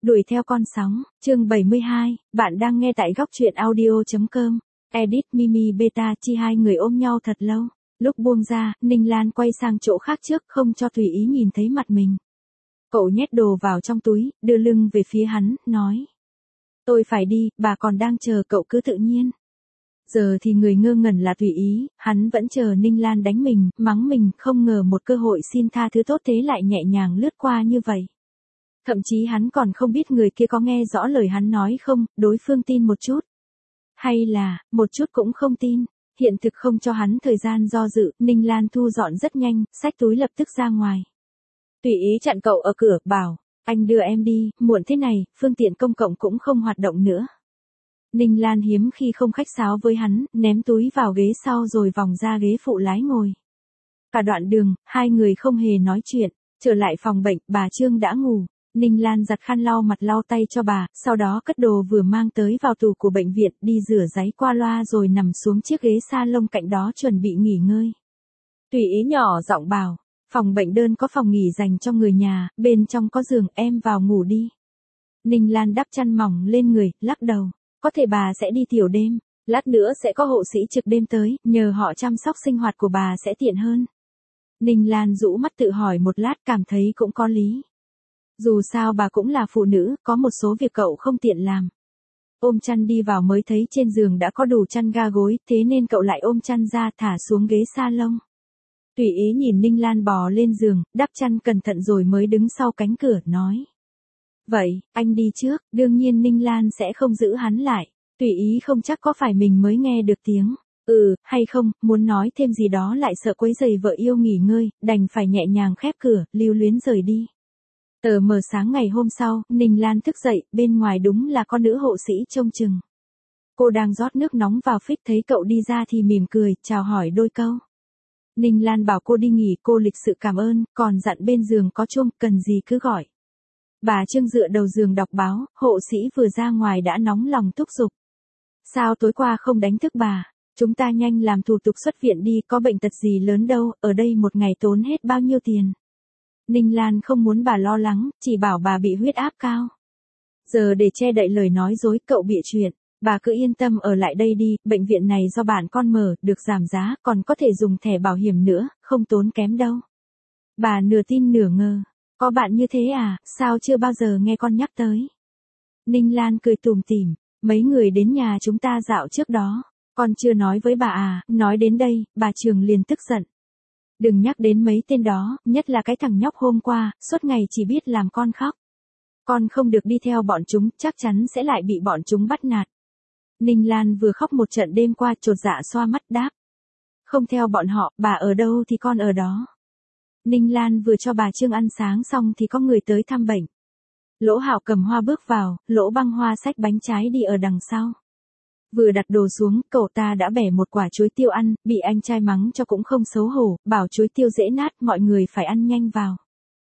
Đuổi theo con sóng, chương 72, bạn đang nghe tại góc truyện audio.com. Edit Mimi Beta Chi hai người ôm nhau thật lâu. Lúc buông ra, Ninh Lan quay sang chỗ khác trước không cho Thủy Ý nhìn thấy mặt mình. Cậu nhét đồ vào trong túi, đưa lưng về phía hắn, nói. Tôi phải đi, bà còn đang chờ cậu cứ tự nhiên. Giờ thì người ngơ ngẩn là Thủy Ý, hắn vẫn chờ Ninh Lan đánh mình, mắng mình, không ngờ một cơ hội xin tha thứ tốt thế lại nhẹ nhàng lướt qua như vậy. Thậm chí hắn còn không biết người kia có nghe rõ lời hắn nói không, đối phương tin một chút. Hay là, một chút cũng không tin. Hiện thực không cho hắn thời gian do dự, Ninh Lan thu dọn rất nhanh, xách túi lập tức ra ngoài. Thủy Ý chặn cậu ở cửa, bảo, anh đưa em đi, muộn thế này, phương tiện công cộng cũng không hoạt động nữa. Ninh Lan hiếm khi không khách sáo với hắn, ném túi vào ghế sau rồi vòng ra ghế phụ lái ngồi. Cả đoạn đường, hai người không hề nói chuyện, trở lại phòng bệnh, bà Trương đã ngủ. Ninh Lan giặt khăn lau mặt lau tay cho bà, sau đó cất đồ vừa mang tới vào tủ của bệnh viện, đi rửa ráy qua loa rồi nằm xuống chiếc ghế salon cạnh đó chuẩn bị nghỉ ngơi. Thủy Ý nhỏ giọng bảo, phòng bệnh đơn có phòng nghỉ dành cho người nhà, bên trong có giường, em vào ngủ đi. Ninh Lan đắp chăn mỏng lên người, lắc đầu, có thể bà sẽ đi tiểu đêm, lát nữa sẽ có hộ sĩ trực đêm tới, nhờ họ chăm sóc sinh hoạt của bà sẽ tiện hơn. Ninh Lan rũ mắt tự hỏi một lát cảm thấy cũng có lý. Dù sao bà cũng là phụ nữ, có một số việc cậu không tiện làm. Ôm chăn đi vào mới thấy trên giường đã có đủ chăn ga gối, thế nên cậu lại ôm chăn ra thả xuống ghế salon. Thủy Ý nhìn Ninh Lan bò lên giường, đắp chăn cẩn thận rồi mới đứng sau cánh cửa, nói. Vậy, anh đi trước, đương nhiên Ninh Lan sẽ không giữ hắn lại. Thủy Ý không chắc có phải mình mới nghe được tiếng. Hay không, muốn nói thêm gì đó lại sợ quấy rầy vợ yêu nghỉ ngơi, đành phải nhẹ nhàng khép cửa, lưu luyến rời đi. Tờ mờ sáng ngày hôm sau, Ninh Lan thức dậy, bên ngoài đúng là con nữ hộ sĩ trông chừng. Cô đang rót nước nóng vào phích thấy cậu đi ra thì mỉm cười, chào hỏi đôi câu. Ninh Lan bảo cô đi nghỉ, cô lịch sự cảm ơn, còn dặn bên giường có chuông, cần gì cứ gọi. Bà Trương dựa đầu giường đọc báo, hộ sĩ vừa ra ngoài đã nóng lòng thúc giục. Sao tối qua không đánh thức bà? Chúng ta nhanh làm thủ tục xuất viện đi, có bệnh tật gì lớn đâu, ở đây một ngày tốn hết bao nhiêu tiền. Ninh Lan không muốn bà lo lắng, chỉ bảo bà bị huyết áp cao. Giờ để che đậy lời nói dối, cậu bịa chuyện, bà cứ yên tâm ở lại đây đi, bệnh viện này do bạn con mở, được giảm giá, còn có thể dùng thẻ bảo hiểm nữa, không tốn kém đâu. Bà nửa tin nửa ngờ, có bạn như thế à, sao chưa bao giờ nghe con nhắc tới. Ninh Lan cười tủm tỉm, mấy người đến nhà chúng ta dạo trước đó, con chưa nói với bà à, nói đến đây, bà Trường liền tức giận. Đừng nhắc đến mấy tên đó, nhất là cái thằng nhóc hôm qua, suốt ngày chỉ biết làm con khóc. Con không được đi theo bọn chúng, chắc chắn sẽ lại bị bọn chúng bắt nạt. Ninh Lan vừa khóc một trận đêm qua chột dạ xoa mắt đáp. Không theo bọn họ, bà ở đâu thì con ở đó. Ninh Lan vừa cho bà Trương ăn sáng xong thì có người tới thăm bệnh. Lỗ Hạo cầm hoa bước vào, Lỗ Băng Hoa xách bánh trái đi ở đằng sau. Vừa đặt đồ xuống, cậu ta đã bẻ một quả chuối tiêu ăn, bị anh trai mắng cho cũng không xấu hổ, bảo chuối tiêu dễ nát, mọi người phải ăn nhanh vào.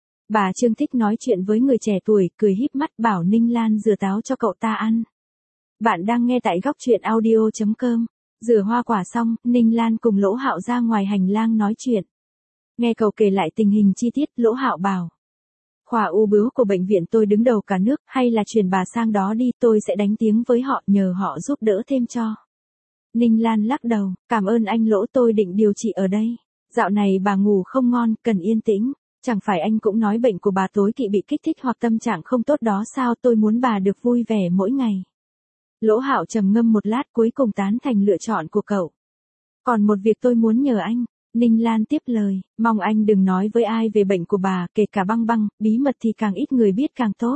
Bà Trương thích nói chuyện với người trẻ tuổi, cười híp mắt bảo Ninh Lan rửa táo cho cậu ta ăn. Bạn đang nghe tại góc truyện audio.com. Rửa hoa quả xong, Ninh Lan cùng Lỗ Hạo ra ngoài hành lang nói chuyện. Nghe cậu kể lại tình hình chi tiết, Lỗ Hạo bảo. Khoa u bướu của bệnh viện tôi đứng đầu cả nước, hay là chuyển bà sang đó đi, tôi sẽ đánh tiếng với họ, nhờ họ giúp đỡ thêm cho. Ninh Lan lắc đầu, cảm ơn anh Lỗ, tôi định điều trị ở đây. Dạo này bà ngủ không ngon, cần yên tĩnh. Chẳng phải anh cũng nói bệnh của bà tối kỵ bị kích thích hoặc tâm trạng không tốt đó sao, tôi muốn bà được vui vẻ mỗi ngày. Lỗ Hạo trầm ngâm một lát cuối cùng tán thành lựa chọn của cậu. Còn một việc tôi muốn nhờ anh. Ninh Lan tiếp lời, mong anh đừng nói với ai về bệnh của bà, kể cả Băng Băng, bí mật thì càng ít người biết càng tốt.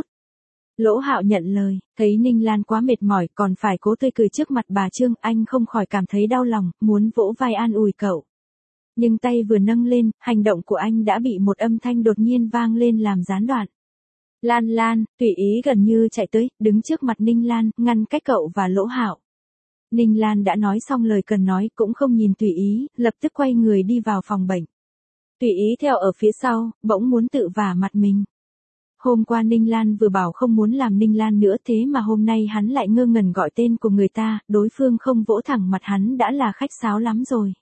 Lỗ Hạo nhận lời, thấy Ninh Lan quá mệt mỏi còn phải cố tươi cười trước mặt bà Trương, anh không khỏi cảm thấy đau lòng, muốn vỗ vai an ủi cậu. Nhưng tay vừa nâng lên, hành động của anh đã bị một âm thanh đột nhiên vang lên làm gián đoạn. Lan Lan, Thủy Ý gần như chạy tới, đứng trước mặt Ninh Lan, ngăn cách cậu và Lỗ Hạo. Ninh Lan đã nói xong lời cần nói, cũng không nhìn Thủy Ý, lập tức quay người đi vào phòng bệnh. Thủy Ý theo ở phía sau, bỗng muốn tự vả mặt mình. Hôm qua Ninh Lan vừa bảo không muốn làm Ninh Lan nữa, thế mà hôm nay hắn lại ngơ ngẩn gọi tên của người ta, đối phương không vỗ thẳng mặt hắn đã là khách sáo lắm rồi.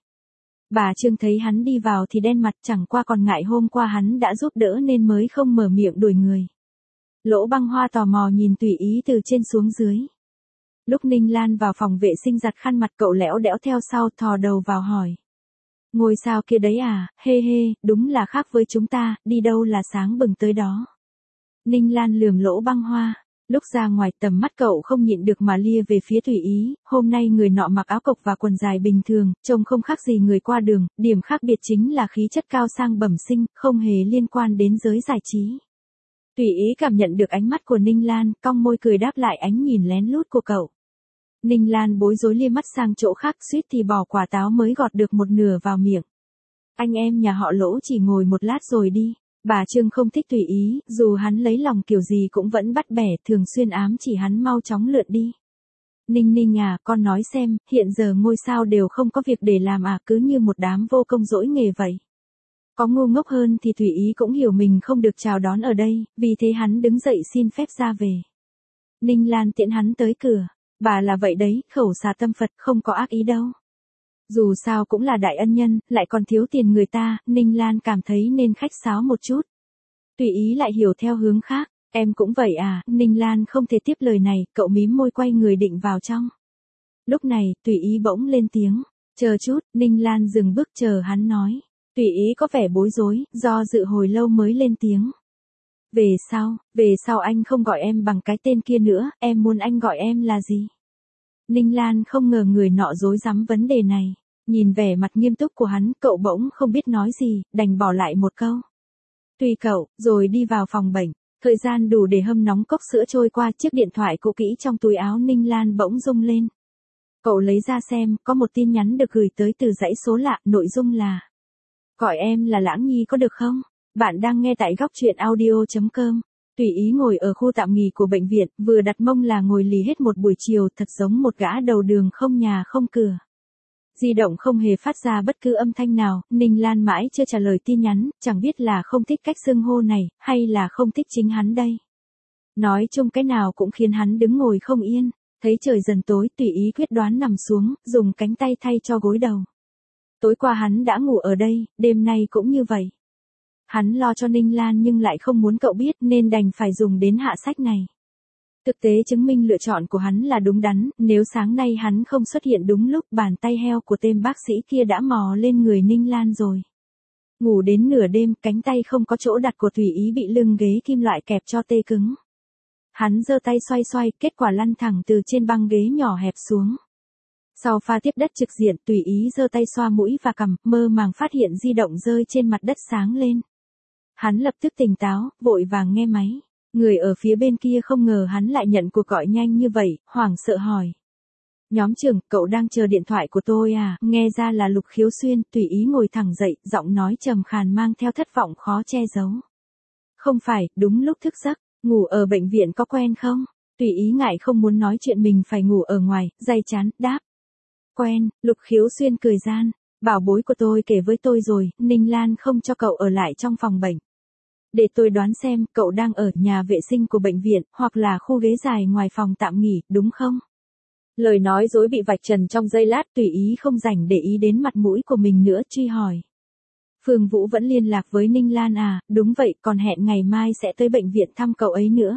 Bà Trương thấy hắn đi vào thì đen mặt, chẳng qua còn ngại hôm qua hắn đã giúp đỡ nên mới không mở miệng đuổi người. Lỗ Băng Hoa tò mò nhìn Tùy Ý từ trên xuống dưới. Lúc Ninh Lan vào phòng vệ sinh giặt khăn mặt cậu lẽo đẽo theo sau thò đầu vào hỏi. Ngôi sao kia đấy à, hê hê, đúng là khác với chúng ta, đi đâu là sáng bừng tới đó. Ninh Lan lườm Lỗ Băng Hoa. Lúc ra ngoài tầm mắt cậu không nhịn được mà lia về phía Tùy Ý, hôm nay người nọ mặc áo cộc và quần dài bình thường, trông không khác gì người qua đường, điểm khác biệt chính là khí chất cao sang bẩm sinh, không hề liên quan đến giới giải trí. Tùy Ý cảm nhận được ánh mắt của Ninh Lan, cong môi cười đáp lại ánh nhìn lén lút của cậu. Ninh Lan bối rối lia mắt sang chỗ khác, suýt thì bỏ quả táo mới gọt được một nửa vào miệng. Anh em nhà họ Lỗ chỉ ngồi một lát rồi đi. Bà Trương không thích Tùy Ý, dù hắn lấy lòng kiểu gì cũng vẫn bắt bẻ, thường xuyên ám chỉ hắn mau chóng lượn đi. Ninh Ninh à, con nói xem, hiện giờ ngôi sao đều không có việc để làm à, cứ như một đám vô công dỗi nghề vậy. Có ngu ngốc hơn thì Tùy Ý cũng hiểu mình không được chào đón ở đây, vì thế hắn đứng dậy xin phép ra về. Ninh Lan tiễn hắn tới cửa. Bà là vậy đấy, khẩu xà tâm Phật, không có ác ý đâu. Dù sao cũng là đại ân nhân, lại còn thiếu tiền người ta, Ninh Lan cảm thấy nên khách sáo một chút. Tùy Ý lại hiểu theo hướng khác, em cũng vậy à, Ninh Lan không thể tiếp lời này, cậu mím môi quay người định vào trong. Lúc này, Tùy Ý bỗng lên tiếng, chờ chút, Ninh Lan dừng bước chờ hắn nói. Tùy Ý có vẻ bối rối, do dự hồi lâu mới lên tiếng. Về sau anh không gọi em bằng cái tên kia nữa, em muốn anh gọi em là gì? Ninh Lan không ngờ người nọ dối rắm vấn đề này. Nhìn vẻ mặt nghiêm túc của hắn, cậu bỗng không biết nói gì, đành bỏ lại một câu. Tùy cậu, rồi đi vào phòng bệnh. Thời gian đủ để hâm nóng cốc sữa trôi qua, chiếc điện thoại cũ kỹ trong túi áo Ninh Lan bỗng rung lên. Cậu lấy ra xem, có một tin nhắn được gửi tới từ dãy số lạ, nội dung là: gọi em là Lãng Nhi có được không? Bạn đang nghe tại góc truyện audio.com. Tùy Ý ngồi ở khu tạm nghỉ của bệnh viện, vừa đặt mông là ngồi lì hết một buổi chiều, thật giống một gã đầu đường không nhà không cửa. Di động không hề phát ra bất cứ âm thanh nào, Ninh Lan mãi chưa trả lời tin nhắn, chẳng biết là không thích cách xưng hô này, hay là không thích chính hắn đây. Nói chung cái nào cũng khiến hắn đứng ngồi không yên, thấy trời dần tối, Tùy Ý quyết đoán nằm xuống, dùng cánh tay thay cho gối đầu. Tối qua hắn đã ngủ ở đây, đêm nay cũng như vậy. Hắn lo cho Ninh Lan nhưng lại không muốn cậu biết nên đành phải dùng đến hạ sách này. Thực tế chứng minh lựa chọn của hắn là đúng đắn, nếu sáng nay hắn không xuất hiện đúng lúc, bàn tay heo của tên bác sĩ kia đã mò lên người Ninh Lan rồi. Ngủ đến nửa đêm, cánh tay không có chỗ đặt của Tùy Ý bị lưng ghế kim loại kẹp cho tê cứng. Hắn giơ tay xoay xoay, kết quả lăn thẳng từ trên băng ghế nhỏ hẹp xuống. Sau pha tiếp đất trực diện, Tùy Ý giơ tay xoa mũi và cằm, mơ màng phát hiện di động rơi trên mặt đất sáng lên. Hắn lập tức tỉnh táo, vội vàng nghe máy. Người ở phía bên kia không ngờ hắn lại nhận cuộc gọi nhanh như vậy, hoảng sợ hỏi. Nhóm trưởng, cậu đang chờ điện thoại của tôi à? Nghe ra là Lục Khiếu Xuyên. Tùy Ý ngồi thẳng dậy, giọng nói trầm khàn mang theo thất vọng khó che giấu. Không phải, đúng lúc thức giấc, ngủ ở bệnh viện có quen không? Tùy Ý ngại không muốn nói chuyện mình phải ngủ ở ngoài, day chán, đáp. Quen. Lục Khiếu Xuyên cười gian. Bảo bối của tôi kể với tôi rồi, Ninh Lan không cho cậu ở lại trong phòng bệnh. Để tôi đoán xem, cậu đang ở nhà vệ sinh của bệnh viện, hoặc là khu ghế dài ngoài phòng tạm nghỉ, đúng không? Lời nói dối bị vạch trần trong giây lát, Tùy Ý không rảnh để ý đến mặt mũi của mình nữa, truy hỏi. Phương Vũ vẫn liên lạc với Ninh Lan à? Đúng vậy, còn hẹn ngày mai sẽ tới bệnh viện thăm cậu ấy nữa.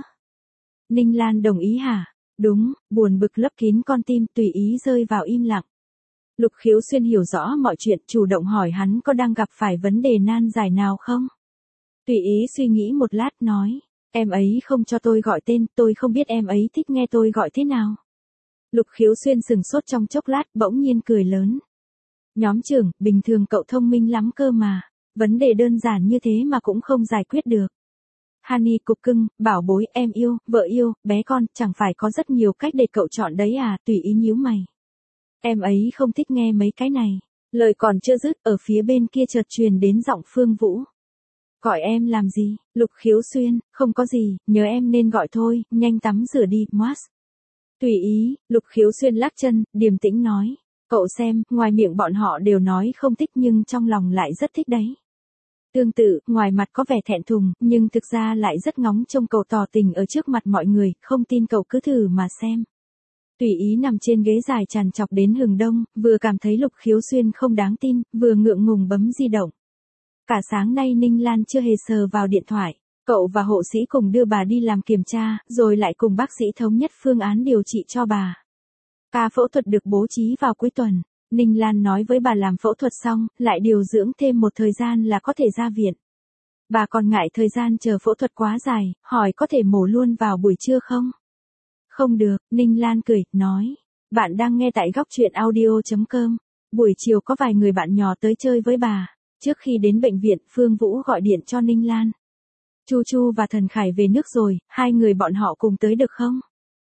Ninh Lan đồng ý hả? Đúng. Buồn bực lấp kín con tim, Tùy Ý rơi vào im lặng. Lục Khiếu Xuyên hiểu rõ mọi chuyện, chủ động hỏi hắn có đang gặp phải vấn đề nan giải nào không? Tùy Ý suy nghĩ một lát nói, em ấy không cho tôi gọi tên, tôi không biết em ấy thích nghe tôi gọi thế nào. Lục Khiếu Xuyên sừng sốt trong chốc lát, bỗng nhiên cười lớn. Nhóm trưởng, bình thường cậu thông minh lắm cơ mà, vấn đề đơn giản như thế mà cũng không giải quyết được. Honey cục cưng, bảo bối, em yêu, vợ yêu, bé con, chẳng phải có rất nhiều cách để cậu chọn đấy à? Tùy Ý nhíu mày. Em ấy không thích nghe mấy cái này. Lời còn chưa dứt, ở phía bên kia chợt truyền đến giọng Phương Vũ. Gọi em làm gì? Lục Khiếu Xuyên, không có gì, nhớ em nên gọi thôi, nhanh tắm rửa đi, Moas. Tùy Ý. Lục Khiếu Xuyên lắc chân, điềm tĩnh nói. Cậu xem, ngoài miệng bọn họ đều nói không thích nhưng trong lòng lại rất thích đấy. Tương tự, ngoài mặt có vẻ thẹn thùng, nhưng thực ra lại rất ngóng trông cậu tỏ tình ở trước mặt mọi người, không tin cậu cứ thử mà xem. Tùy Ý nằm trên ghế dài trằn trọc đến hừng đông, vừa cảm thấy Lục Khiếu Xuyên không đáng tin, vừa ngượng ngùng bấm di động. Cả sáng nay Ninh Lan chưa hề sờ vào điện thoại. Cậu và hộ sĩ cùng đưa bà đi làm kiểm tra, rồi lại cùng bác sĩ thống nhất phương án điều trị cho bà. Ca phẫu thuật được bố trí vào cuối tuần. Ninh Lan nói với bà làm phẫu thuật xong, lại điều dưỡng thêm một thời gian là có thể ra viện. Bà còn ngại thời gian chờ phẫu thuật quá dài, hỏi có thể mổ luôn vào buổi trưa không? Không được, Ninh Lan cười, nói. Bạn đang nghe tại góc truyện audio.com. Buổi chiều có vài người bạn nhỏ tới chơi với bà. Trước khi đến bệnh viện, Phương Vũ gọi điện cho Ninh Lan. Chu Chu và Thần Khải về nước rồi, hai người bọn họ cùng tới được không?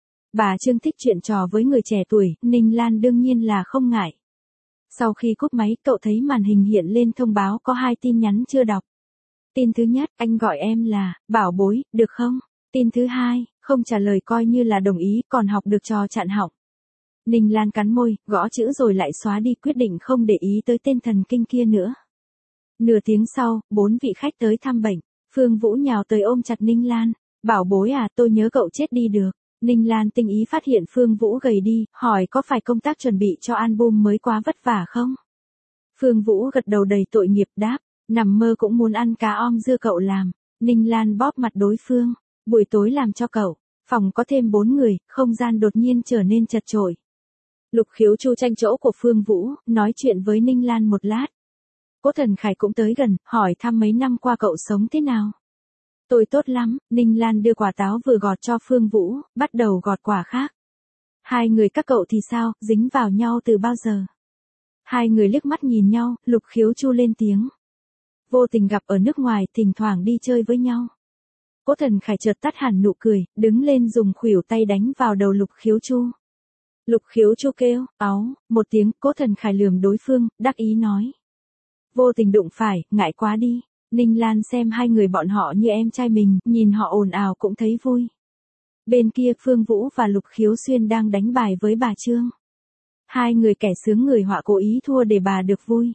Bà Trương thích chuyện trò với người trẻ tuổi, Ninh Lan đương nhiên là không ngại. Sau khi cúp máy, cậu thấy màn hình hiện lên thông báo có 2 tin nhắn chưa đọc. Tin thứ nhất, anh gọi em là, bảo bối, được không? Tin thứ hai, không trả lời coi như là đồng ý, còn học được trò chặn họng. Ninh Lan cắn môi, gõ chữ rồi lại xóa đi, quyết định không để ý tới tên thần kinh kia nữa. Nửa tiếng sau, 4 vị khách tới thăm bệnh. Phương Vũ nhào tới ôm chặt Ninh Lan. Bảo bối à, tôi nhớ cậu chết đi được. Ninh Lan tinh ý phát hiện Phương Vũ gầy đi, hỏi có phải công tác chuẩn bị cho album mới quá vất vả không? Phương Vũ gật đầu đầy tội nghiệp đáp, nằm mơ cũng muốn ăn cá om dưa cậu làm. Ninh Lan bóp mặt đối phương, buổi tối làm cho cậu. Phòng có thêm 4 người, không gian đột nhiên trở nên chật chội. Lục Khiếu Chu tranh chỗ của Phương Vũ, nói chuyện với Ninh Lan một lát. Cố Thần Khải cũng tới gần, hỏi thăm mấy năm qua cậu sống thế nào. Tôi tốt lắm, Ninh Lan đưa quả táo vừa gọt cho Phương Vũ, bắt đầu gọt quả khác. Hai người các cậu thì sao, dính vào nhau từ bao giờ? Hai người liếc mắt nhìn nhau, Lục Khiếu Chu lên tiếng. Vô tình gặp ở nước ngoài, thỉnh thoảng đi chơi với nhau. Cố Thần Khải chợt tắt hẳn nụ cười, đứng lên dùng khuỷu tay đánh vào đầu Lục Khiếu Chu. Lục Khiếu Chu kêu, áu, một tiếng, Cố Thần Khải lườm đối phương, đắc ý nói. Vô tình đụng phải, ngại quá đi. Ninh Lan xem hai người bọn họ như em trai mình, nhìn họ ồn ào cũng thấy vui. Bên kia Phương Vũ và Lục Khiếu Xuyên đang đánh bài với bà Trương. Hai người kẻ sướng người họa cố ý thua để bà được vui.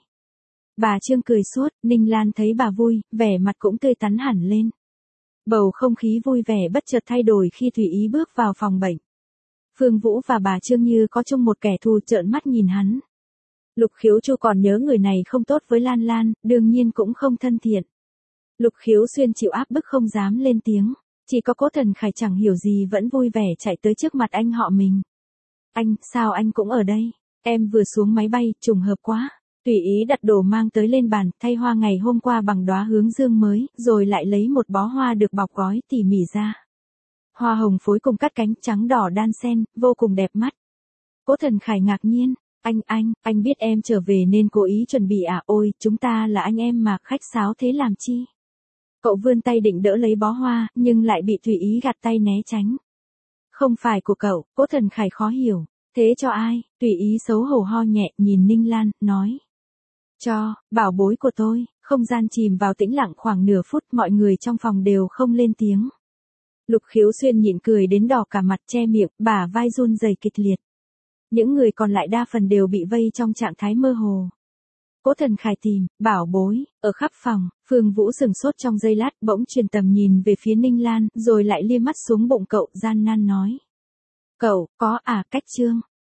Bà Trương cười suốt, Ninh Lan thấy bà vui, vẻ mặt cũng tươi tắn hẳn lên. Bầu không khí vui vẻ bất chợt thay đổi khi Thủy Ý bước vào phòng bệnh. Phương Vũ và bà Trương như có chung một kẻ thù, trợn mắt nhìn hắn. Lục Khiếu Chu còn nhớ người này không tốt với Lan Lan, đương nhiên cũng không thân thiện. Lục Khiếu Xuyên chịu áp bức không dám lên tiếng, chỉ có Cố Thần Khải chẳng hiểu gì vẫn vui vẻ chạy tới trước mặt anh họ mình. Anh, sao anh cũng ở đây? Em vừa xuống máy bay, trùng hợp quá. Tùy ý đặt đồ mang tới lên bàn, thay hoa ngày hôm qua bằng đóa hướng dương mới, rồi lại lấy một bó hoa được bọc gói tỉ mỉ ra. Hoa hồng phối cùng cắt cánh trắng đỏ đan xen, vô cùng đẹp mắt. Cố Thần Khải ngạc nhiên. Anh biết em trở về nên cố ý chuẩn bị à? Ôi, chúng ta là anh em mà, khách sáo thế làm chi? Cậu vươn tay định đỡ lấy bó hoa, nhưng lại bị Thủy Ý gạt tay né tránh. Không phải của cậu, Cố Thần Khải khó hiểu. Thế cho ai? Thủy Ý xấu hổ ho nhẹ, nhìn Ninh Lan, nói. Cho, bảo bối của tôi. Không gian chìm vào tĩnh lặng khoảng nửa phút, mọi người trong phòng đều không lên tiếng. Lục Khiếu Xuyên nhịn cười đến đỏ cả mặt, che miệng, bả vai run rẩy kịch liệt. Những người còn lại đa phần đều bị vây trong trạng thái mơ hồ. Cố Thần Khải tìm, bảo bối, ở khắp phòng. Phương Vũ sừng sốt trong giây lát, bỗng truyền tầm nhìn về phía Ninh Lan, rồi lại liếc mắt xuống bụng cậu, gian nan nói. Cậu, có à, cách Trương.